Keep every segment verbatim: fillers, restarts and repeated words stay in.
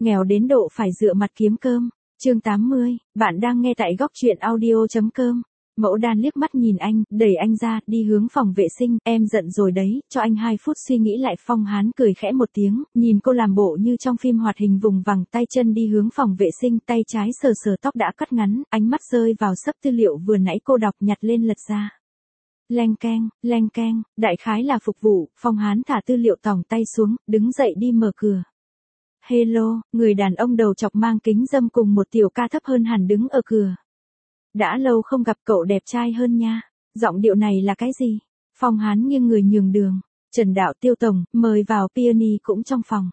nghèo đến độ phải dựa mặt kiếm cơm. Chương tám mươi, bạn đang nghe tại góc truyện audio chấm com. Mẫu Đan liếc mắt nhìn anh, đẩy anh ra, đi hướng phòng vệ sinh, em giận rồi đấy, cho anh hai phút suy nghĩ lại. Phong Hán cười khẽ một tiếng, nhìn cô làm bộ như trong phim hoạt hình vùng vằng, tay chân đi hướng phòng vệ sinh, tay trái sờ sờ tóc đã cắt ngắn, ánh mắt rơi vào xấp tư liệu vừa nãy cô đọc, nhặt lên lật ra. Leng keng, leng keng, đại khái là phục vụ. Phong Hán thả tư liệu tòng tay xuống, đứng dậy đi mở cửa. Hello, người đàn ông đầu chọc mang kính râm cùng một tiểu ca thấp hơn hẳn đứng ở cửa. Đã lâu không gặp, cậu đẹp trai hơn nha. Giọng điệu này là cái gì? Phong Hán nghiêng người nhường đường. Trần Đạo, Tiêu tổng, mời vào. Peony cũng trong phòng.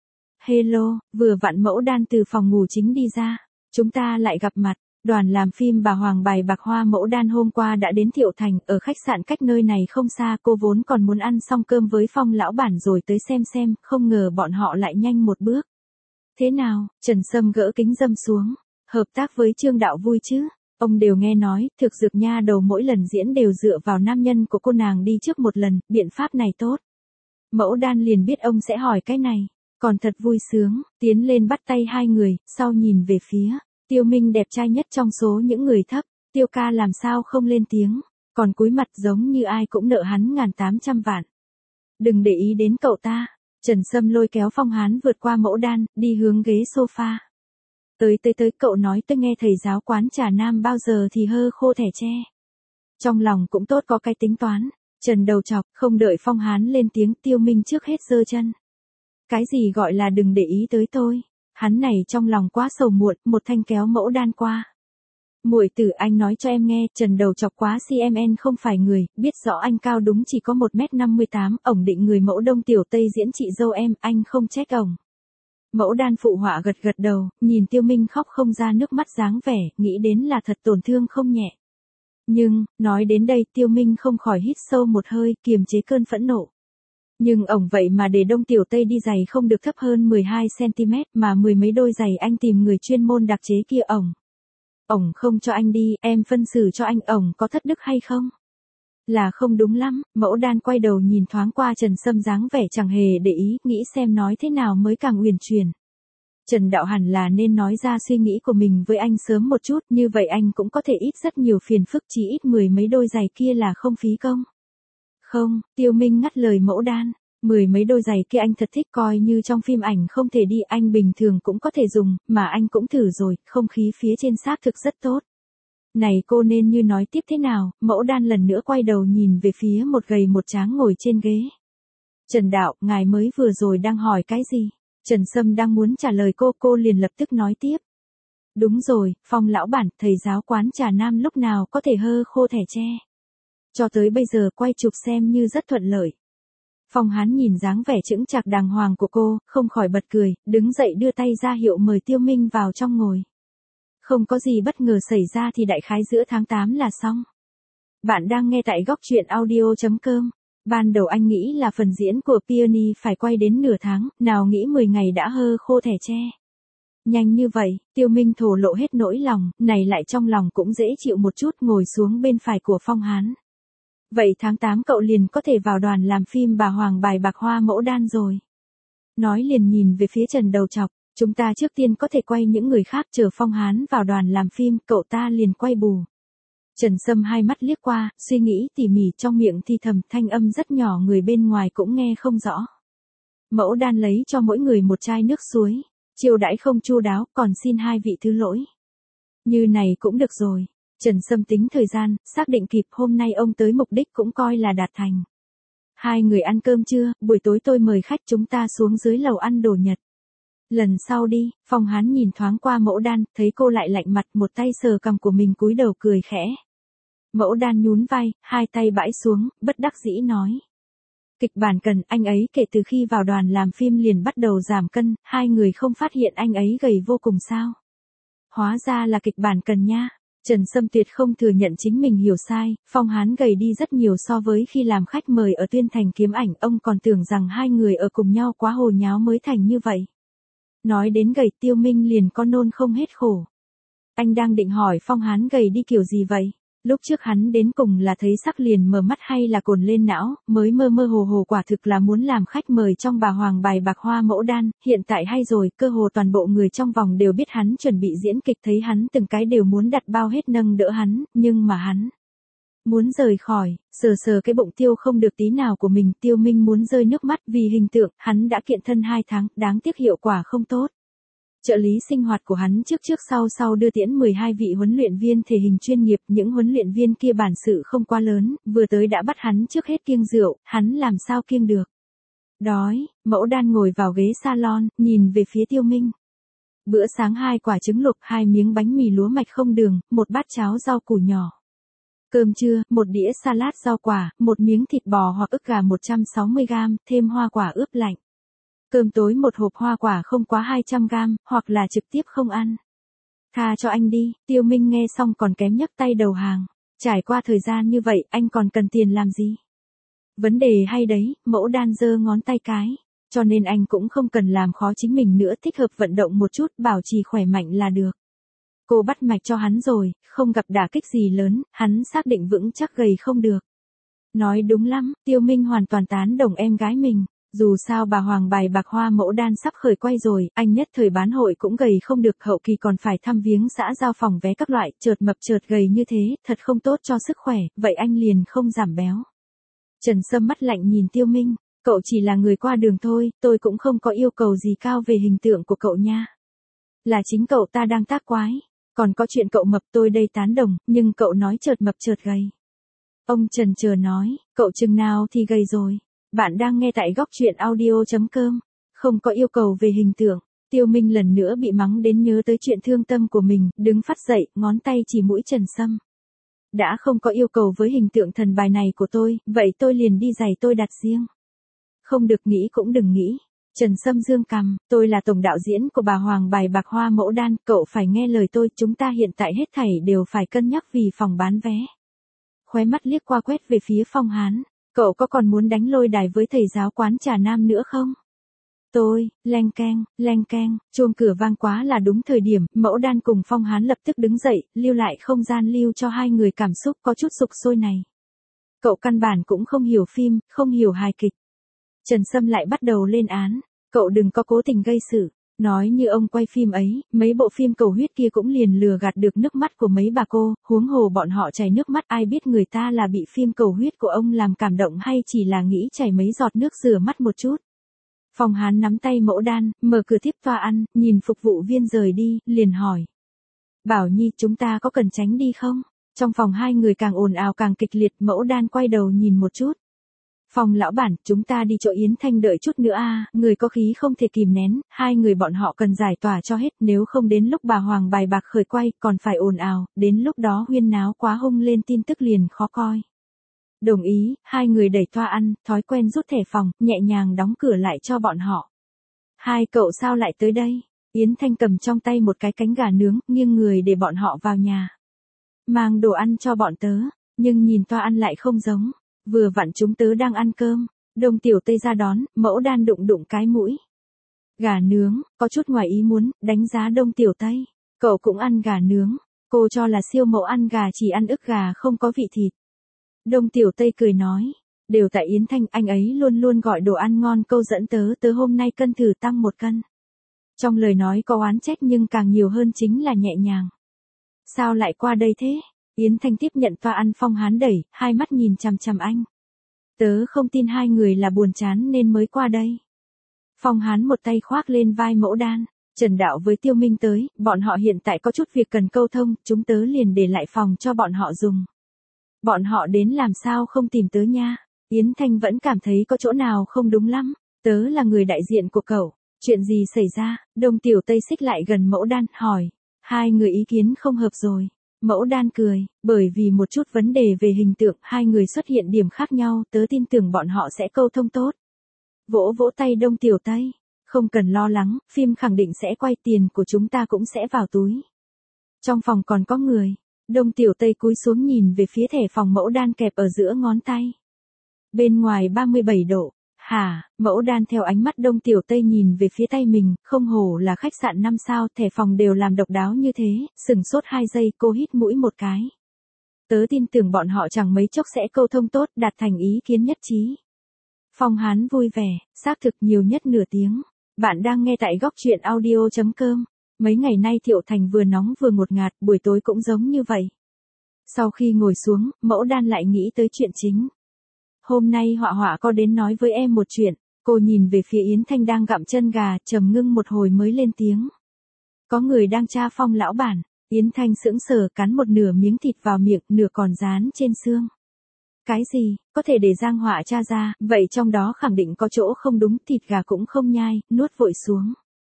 Hello, vừa vặn Mẫu Đan từ phòng ngủ chính đi ra. Chúng ta lại gặp mặt. Đoàn làm phim Bà Hoàng bài bạc hoa Mẫu Đan hôm qua đã đến Thiệu Thành, ở khách sạn cách nơi này không xa. Cô vốn còn muốn ăn xong cơm với Phong lão bản rồi tới xem xem, không ngờ bọn họ lại nhanh một bước. Thế nào? Trần Sâm gỡ kính râm xuống. Hợp tác với Trương Đạo vui chứ? Ông đều nghe nói, thực dược nha đầu mỗi lần diễn đều dựa vào nam nhân của cô nàng đi trước một lần, biện pháp này tốt. Mẫu Đan liền biết ông sẽ hỏi cái này, còn thật vui sướng, tiến lên bắt tay hai người, sau nhìn về phía, Tiêu Minh đẹp trai nhất trong số những người thấp, Tiêu ca làm sao không lên tiếng, còn cúi mặt giống như ai cũng nợ hắn ngàn tám trăm vạn. Đừng để ý đến cậu ta, Trần Sâm lôi kéo Phong Hán vượt qua Mẫu Đan, đi hướng ghế sofa. Tới tới tới, cậu nói tôi nghe thầy giáo quán trà nam bao giờ thì hơ khô thẻ tre. Trong lòng cũng tốt có cái tính toán. Trần đầu chọc, không đợi Phong Hán lên tiếng, Tiêu Minh trước hết giơ chân. Cái gì gọi là đừng để ý tới tôi. Hắn này trong lòng quá sầu muộn, một thanh kéo Mẫu Đan qua. Muội tử, anh nói cho em nghe, Trần đầu chọc quá xê em en không phải người, biết rõ anh cao đúng chỉ có một mét năm mươi tám, ổng định người mẫu Đông Tiểu Tây diễn chị dâu em, anh không trách ổng. Mẫu Đan phụ họa gật gật đầu, nhìn Tiêu Minh khóc không ra nước mắt dáng vẻ, nghĩ đến là thật tổn thương không nhẹ. Nhưng, nói đến đây Tiêu Minh không khỏi hít sâu một hơi, kiềm chế cơn phẫn nộ. Nhưng ổng vậy mà để Đông Tiểu Tây đi giày không được thấp hơn mười hai xăng ti mét mà mười mấy đôi giày anh tìm người chuyên môn đặc chế kia ổng. Ổng không cho anh đi, em phân xử cho anh, ổng có thất đức hay không? Là không đúng lắm. Mẫu Đan quay đầu nhìn thoáng qua Trần Sâm dáng vẻ chẳng hề để ý, nghĩ xem nói thế nào mới càng uyển chuyển. Trần Đạo hẳn là nên nói ra suy nghĩ của mình với anh sớm một chút, như vậy anh cũng có thể ít rất nhiều phiền phức, chỉ ít mười mấy đôi giày kia là không phí công. Không, Tiêu Minh ngắt lời Mẫu Đan, mười mấy đôi giày kia anh thật thích, coi như trong phim ảnh không thể đi, anh bình thường cũng có thể dùng, mà anh cũng thử rồi, không khí phía trên xác thực rất tốt. Này cô nên như nói tiếp thế nào? Mẫu Đan lần nữa quay đầu nhìn về phía một gầy một tráng ngồi trên ghế. Trần Đạo, ngài mới vừa rồi đang hỏi cái gì? Trần Sâm đang muốn trả lời cô, cô liền lập tức nói tiếp. Đúng rồi, Phong lão bản, thầy giáo quán trà nam lúc nào có thể hơ khô thẻ tre. Cho tới bây giờ quay chụp xem như rất thuận lợi. Phong Hán nhìn dáng vẻ chững chạc đàng hoàng của cô, không khỏi bật cười, đứng dậy đưa tay ra hiệu mời Tiêu Minh vào trong ngồi. Không có gì bất ngờ xảy ra thì đại khái giữa tháng tám là xong. Bạn đang nghe tại góc truyện audio chấm com. Ban đầu anh nghĩ là phần diễn của Peony phải quay đến nửa tháng, nào nghĩ mười ngày đã hơ khô thẻ tre. Nhanh như vậy, Tiêu Minh thổ lộ hết nỗi lòng, này lại trong lòng cũng dễ chịu một chút, ngồi xuống bên phải của Phong Hán. Vậy tháng tám cậu liền có thể vào đoàn làm phim Bà Hoàng bài bạc hoa Mẫu Đan rồi. Nói liền nhìn về phía Trần đầu chọc. Chúng ta trước tiên có thể quay những người khác, chờ Phong Hán vào đoàn làm phim, cậu ta liền quay bù. Trần Sâm hai mắt liếc qua, suy nghĩ tỉ mỉ, trong miệng thì thầm, thanh âm rất nhỏ, người bên ngoài cũng nghe không rõ. Mẫu Đan lấy cho mỗi người một chai nước suối, chiêu đãi không chu đáo, còn xin hai vị thứ lỗi. Như này cũng được rồi. Trần Sâm tính thời gian, xác định kịp, hôm nay ông tới mục đích cũng coi là đạt thành. Hai người ăn cơm trưa, buổi tối tôi mời khách chúng ta xuống dưới lầu ăn đồ Nhật. Lần sau đi. Phong Hán nhìn thoáng qua Mẫu Đan, thấy cô lại lạnh mặt, một tay sờ cằm của mình cúi đầu cười khẽ. Mẫu Đan nhún vai, hai tay bãi xuống, bất đắc dĩ nói. Kịch bản cần, anh ấy kể từ khi vào đoàn làm phim liền bắt đầu giảm cân, hai người không phát hiện anh ấy gầy vô cùng sao? Hóa ra là kịch bản cần nha. Trần Sâm tuyệt không thừa nhận chính mình hiểu sai, Phong Hán gầy đi rất nhiều so với khi làm khách mời ở Tuyên Thành kiếm ảnh, ông còn tưởng rằng hai người ở cùng nhau quá hồ nháo mới thành như vậy. Nói đến gầy, Tiêu Minh liền có nôn không hết khổ. Anh đang định hỏi Phong Hán gầy đi kiểu gì vậy? Lúc trước hắn đến cùng là thấy sắc liền mở mắt hay là cồn lên não, mới mơ mơ hồ hồ quả thực là muốn làm khách mời trong bà hoàng bài bạc hoa mẫu đan, hiện tại hay rồi, cơ hồ toàn bộ người trong vòng đều biết hắn chuẩn bị diễn kịch, thấy hắn từng cái đều muốn đặt bao hết nâng đỡ hắn, nhưng mà hắn muốn rời khỏi, sờ sờ cái bụng tiêu không được tí nào của mình, Tiêu Minh muốn rơi nước mắt vì hình tượng, hắn đã kiện thân hai tháng, đáng tiếc hiệu quả không tốt. Trợ lý sinh hoạt của hắn trước trước sau sau đưa tiễn mười hai vị huấn luyện viên thể hình chuyên nghiệp, những huấn luyện viên kia bản sự không quá lớn, vừa tới đã bắt hắn trước hết kiêng rượu, hắn làm sao kiêng được. Đói, Mẫu Đan ngồi vào ghế salon, nhìn về phía Tiêu Minh. Bữa sáng hai quả trứng luộc, hai miếng bánh mì lúa mạch không đường, một bát cháo rau củ nhỏ. Cơm trưa, một đĩa salad rau quả, một miếng thịt bò hoặc ức gà một trăm sáu mươi gam, thêm hoa quả ướp lạnh. Cơm tối một hộp hoa quả không quá hai trăm gam, hoặc là trực tiếp không ăn. Tha cho anh đi, Tiêu Minh nghe xong còn kém nhấc tay đầu hàng. Trải qua thời gian như vậy, anh còn cần tiền làm gì? Vấn đề hay đấy, Mẫu Đan giơ ngón tay cái. Cho nên anh cũng không cần làm khó chính mình nữa, thích hợp vận động một chút, bảo trì khỏe mạnh là được. Cô bắt mạch cho hắn rồi, không gặp đả kích gì lớn, hắn xác định vững chắc gầy không được. Nói đúng lắm, Tiêu Minh hoàn toàn tán đồng em gái mình. Dù sao bà hoàng bài bạc hoa Mẫu Đan sắp khởi quay rồi, anh nhất thời bán hội cũng gầy không được, hậu kỳ còn phải thăm viếng xã giao phòng vé các loại, chợt mập chợt gầy như thế, thật không tốt cho sức khỏe, vậy anh liền không giảm béo. Trần Sâm mắt lạnh nhìn Tiêu Minh, cậu chỉ là người qua đường thôi, tôi cũng không có yêu cầu gì cao về hình tượng của cậu nha. Là chính cậu ta đang tác quái, còn có chuyện cậu mập tôi đây tán đồng, nhưng cậu nói chợt mập chợt gầy. Ông Trần chờ nói, cậu chừng nào thì gầy rồi. Bạn đang nghe tại góc truyện audio chấm com, không có yêu cầu về hình tượng. Tiêu Minh lần nữa bị mắng đến nhớ tới chuyện thương tâm của mình, đứng phát dậy, ngón tay chỉ mũi Trần Sâm. Đã không có yêu cầu với hình tượng thần bài này của tôi, vậy tôi liền đi giày tôi đặt riêng. Không được nghĩ cũng đừng nghĩ. Trần Sâm dương cằm, tôi là tổng đạo diễn của bà hoàng bài bạc hoa Mẫu Đan, cậu phải nghe lời tôi, chúng ta hiện tại hết thảy đều phải cân nhắc vì phòng bán vé. Khóe mắt liếc qua quét về phía Phong Hán. Cậu có còn muốn đánh lôi đài với thầy giáo quán trà nam nữa không? Tôi, leng keng, leng keng, chuông cửa vang quá là đúng thời điểm, Mẫu Đan cùng Phong Hán lập tức đứng dậy, lưu lại không gian lưu cho hai người cảm xúc có chút sục sôi này. Cậu căn bản cũng không hiểu phim, không hiểu hài kịch. Trần Sâm lại bắt đầu lên án, cậu đừng có cố tình gây sự. Nói như ông quay phim ấy, mấy bộ phim cầu huyết kia cũng liền lừa gạt được nước mắt của mấy bà cô, huống hồ bọn họ chảy nước mắt, ai biết người ta là bị phim cầu huyết của ông làm cảm động hay chỉ là nghĩ chảy mấy giọt nước rửa mắt một chút. Phong Hán nắm tay Mẫu Đan, mở cửa tiếp toa ăn, nhìn phục vụ viên rời đi, liền hỏi. Bảo Nhi, chúng ta có cần tránh đi không? Trong phòng hai người càng ồn ào càng kịch liệt, Mẫu Đan quay đầu nhìn một chút. Phong lão bản, chúng ta đi chỗ Yến Thanh đợi chút nữa a, à, người có khí không thể kìm nén, hai người bọn họ cần giải tỏa cho hết, nếu không đến lúc bà hoàng bài bạc khởi quay, còn phải ồn ào, đến lúc đó huyên náo quá hung lên tin tức liền khó coi. Đồng ý, hai người đẩy toa ăn, thói quen rút thẻ phòng, nhẹ nhàng đóng cửa lại cho bọn họ. Hai cậu sao lại tới đây? Yến Thanh cầm trong tay một cái cánh gà nướng, nghiêng người để bọn họ vào nhà. Mang đồ ăn cho bọn tớ, nhưng nhìn toa ăn lại không giống. Vừa vặn chúng tớ đang ăn cơm, Đông Tiểu Tây ra đón, Mẫu Đan đụng đụng cái mũi. Gà nướng, có chút ngoài ý muốn, đánh giá Đông Tiểu Tây. Cậu cũng ăn gà nướng, cô cho là siêu mẫu ăn gà chỉ ăn ức gà không có vị thịt. Đông Tiểu Tây cười nói, đều tại Yến Thanh, anh ấy luôn luôn gọi đồ ăn ngon, câu dẫn tớ, tớ hôm nay cân thử tăng một cân. Trong lời nói có oán trách nhưng càng nhiều hơn chính là nhẹ nhàng. Sao lại qua đây thế? Yến Thanh tiếp nhận toa ăn, Phong Hán đẩy, hai mắt nhìn chằm chằm anh. Tớ không tin hai người là buồn chán nên mới qua đây. Phong Hán một tay khoác lên vai Mẫu Đan. Trần Đạo với Tiêu Minh tới, bọn họ hiện tại có chút việc cần câu thông, chúng tớ liền để lại phòng cho bọn họ dùng. Bọn họ đến làm sao không tìm tớ nha. Yến Thanh vẫn cảm thấy có chỗ nào không đúng lắm. Tớ là người đại diện của cậu. Chuyện gì xảy ra? Đông Tiểu Tây xích lại gần Mẫu Đan, hỏi. Hai người ý kiến không hợp rồi. Mẫu Đan cười, bởi vì một chút vấn đề về hình tượng, hai người xuất hiện điểm khác nhau, tớ tin tưởng bọn họ sẽ câu thông tốt. Vỗ vỗ tay Đông Tiểu Tây, không cần lo lắng, phim khẳng định sẽ quay, tiền của chúng ta cũng sẽ vào túi. Trong phòng còn có người, Đông Tiểu Tây cúi xuống nhìn về phía thẻ phòng Mẫu Đan kẹp ở giữa ngón tay. Bên ngoài ba mươi bảy độ. Hả? Mẫu Đan theo ánh mắt Đông Tiểu Tây nhìn về phía tay mình, không hổ là khách sạn năm sao, thẻ phòng đều làm độc đáo như thế, sừng sốt hai giây, cô hít mũi một cái. Tớ tin tưởng bọn họ chẳng mấy chốc sẽ câu thông tốt, đạt thành ý kiến nhất trí. Phong Hán vui vẻ, xác thực nhiều nhất nửa tiếng. Bạn đang nghe tại góc truyện audio.com. Mấy ngày nay Thiệu Thành vừa nóng vừa ngột ngạt, buổi tối cũng giống như vậy. Sau khi ngồi xuống, Mẫu Đan lại nghĩ tới chuyện chính. Hôm nay Họa Họa có đến nói với em một chuyện. Cô nhìn về phía Yến Thanh đang gặm chân gà, trầm ngưng một hồi mới lên tiếng. Có người đang tra Phong lão bản. Yến Thanh sững sờ cắn một nửa miếng thịt vào miệng, nửa còn dán trên xương. Cái gì, có thể để Giang Họa tra ra, vậy trong đó khẳng định có chỗ không đúng, thịt gà cũng không nhai, nuốt vội xuống.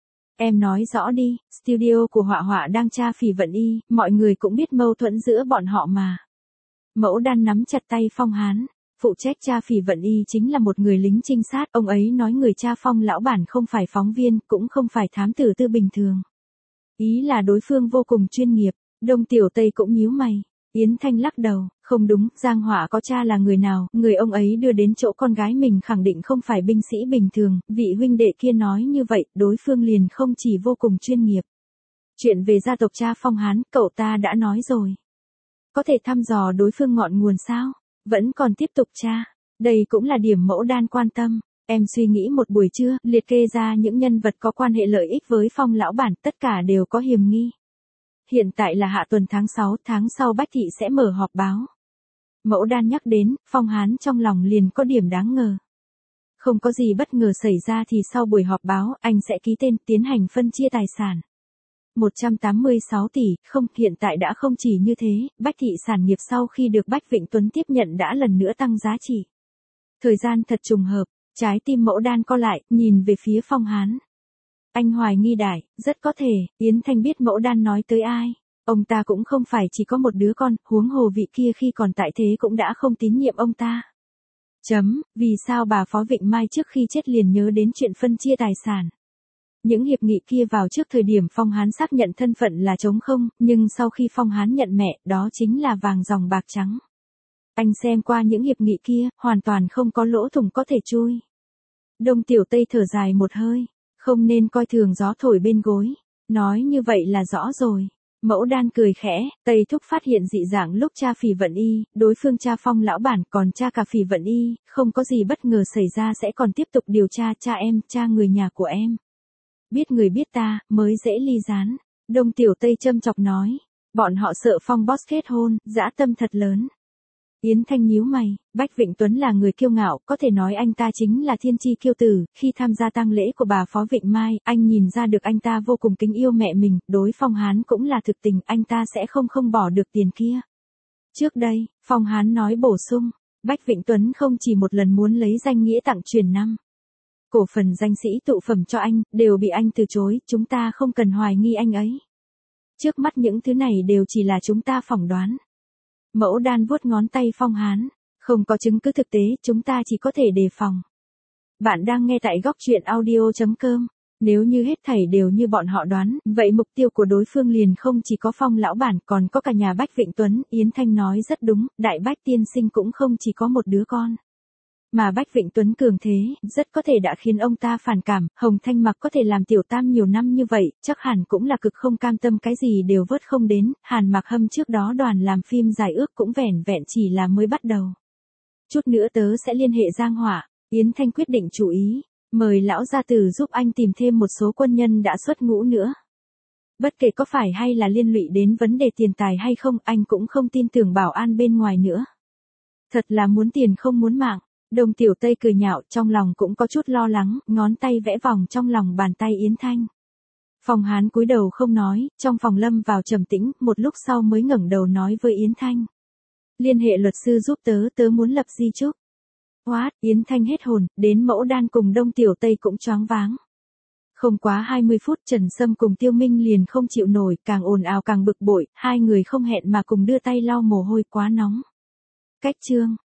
Em nói rõ đi, studio của Họa Họa đang tra Phỉ Vận Y, mọi người cũng biết mâu thuẫn giữa bọn họ mà. Mẫu Đan nắm chặt tay Phong Hán, phụ trách tra Phỉ Vận Y chính là một người lính trinh sát, ông ấy nói người tra Phong lão bản không phải phóng viên, cũng không phải thám tử tư bình thường. Ý là đối phương vô cùng chuyên nghiệp. Đông Tiểu Tây cũng nhíu mày. Yến Thanh lắc đầu, không đúng, Giang Họa có cha là người nào, người ông ấy đưa đến chỗ con gái mình khẳng định không phải binh sĩ bình thường, vị huynh đệ kia nói như vậy, đối phương liền không chỉ vô cùng chuyên nghiệp. Chuyện về gia tộc cha Phong Hán, cậu ta đã nói rồi. Có thể thăm dò đối phương ngọn nguồn sao? Vẫn còn tiếp tục tra. Đây cũng là điểm Mẫu Đan quan tâm. Em suy nghĩ một buổi trưa, liệt kê ra những nhân vật có quan hệ lợi ích với Phong lão bản, tất cả đều có hiềm nghi. Hiện tại là hạ tuần tháng sáu, tháng sau Bách Thị sẽ mở họp báo. Mẫu Đan nhắc đến, Phong Hán trong lòng liền có điểm đáng ngờ. Không có gì bất ngờ xảy ra thì sau buổi họp báo, anh sẽ ký tên tiến hành phân chia tài sản. một trăm tám mươi sáu tỷ, không, hiện tại đã không chỉ như thế, Bách Thị sản nghiệp sau khi được Bách Vịnh Tuấn tiếp nhận đã lần nữa tăng giá trị. Thời gian thật trùng hợp. Trái tim Mẫu Đan co lại, nhìn về phía Phong Hán. Anh hoài nghi đại, rất có thể, Yến Thanh biết Mẫu Đan nói tới ai. Ông ta cũng không phải chỉ có một đứa con, huống hồ vị kia khi còn tại thế cũng đã không tín nhiệm ông ta. Chấm, vì sao bà Phó Vịnh Mai trước khi chết liền nhớ đến chuyện phân chia tài sản. Những hiệp nghị kia vào trước thời điểm Phong Hán xác nhận thân phận là trống không, nhưng sau khi Phong Hán nhận mẹ, đó chính là vàng ròng bạc trắng. Anh xem qua những hiệp nghị kia, hoàn toàn không có lỗ thủng có thể chui. Đông Tiểu Tây thở dài một hơi, không nên coi thường gió thổi bên gối. Nói như vậy là rõ rồi. Mẫu Đan cười khẽ, Tây Thúc phát hiện dị dạng lúc tra Phỉ Vận Y, đối phương tra Phong lão bản còn tra cả Phỉ Vận Y, không có gì bất ngờ xảy ra sẽ còn tiếp tục điều tra cha em, cha người nhà của em. Biết người biết ta, mới dễ ly gián. Đông Tiểu Tây châm chọc nói, bọn họ sợ Phong boss kết hôn, dã tâm thật lớn. Yến Thanh nhíu mày, Bách Vịnh Tuấn là người kiêu ngạo, có thể nói anh ta chính là thiên chi kiêu tử, khi tham gia tang lễ của bà Phó Vịnh Mai, anh nhìn ra được anh ta vô cùng kính yêu mẹ mình, đối Phong Hán cũng là thực tình, anh ta sẽ không không bỏ được tiền kia. Trước đây, Phong Hán nói bổ sung, Bách Vịnh Tuấn không chỉ một lần muốn lấy danh nghĩa tặng truyền năm. Cổ phần danh sĩ tụ phẩm cho anh, đều bị anh từ chối, chúng ta không cần hoài nghi anh ấy. Trước mắt những thứ này đều chỉ là chúng ta phỏng đoán. Mẫu Đan vuốt ngón tay Phong Hán, không có chứng cứ thực tế, chúng ta chỉ có thể đề phòng. Bạn đang nghe tại góc truyện audio.com. Nếu như hết thảy đều như bọn họ đoán, vậy mục tiêu của đối phương liền không chỉ có Phong lão bản, còn có cả nhà Bách Vịnh Tuấn. Yến Thanh nói rất đúng, Đại Bách tiên sinh cũng không chỉ có một đứa con. Mà Bách Vịnh Tuấn cường thế, rất có thể đã khiến ông ta phản cảm, Hồng Thanh Mặc có thể làm tiểu tam nhiều năm như vậy, chắc hẳn cũng là cực không cam tâm cái gì đều vớt không đến, Hàn Mặc Hâm trước đó đoàn làm phim dài ước cũng vẻn vẹn chỉ là mới bắt đầu. Chút nữa tớ sẽ liên hệ Giang Họa, Yến Thanh quyết định chú ý, mời lão gia tử giúp anh tìm thêm một số quân nhân đã xuất ngũ nữa. Bất kể có phải hay là liên lụy đến vấn đề tiền tài hay không, anh cũng không tin tưởng bảo an bên ngoài nữa. Thật là muốn tiền không muốn mạng. Đông Tiểu Tây cười nhạo, trong lòng cũng có chút lo lắng, ngón tay vẽ vòng trong lòng bàn tay Yến Thanh. Phong Hán cúi đầu không nói, trong phòng lâm vào trầm tĩnh, một lúc sau mới ngẩng đầu nói với Yến Thanh. Liên hệ luật sư giúp tớ, tớ muốn lập di chúc. What, Yến Thanh hết hồn, đến Mẫu Đan cùng Đông Tiểu Tây cũng choáng váng. Không quá hai mươi phút Trần Sâm cùng Tiêu Minh liền không chịu nổi, càng ồn ào càng bực bội, hai người không hẹn mà cùng đưa tay lau mồ hôi quá nóng. Cách chương.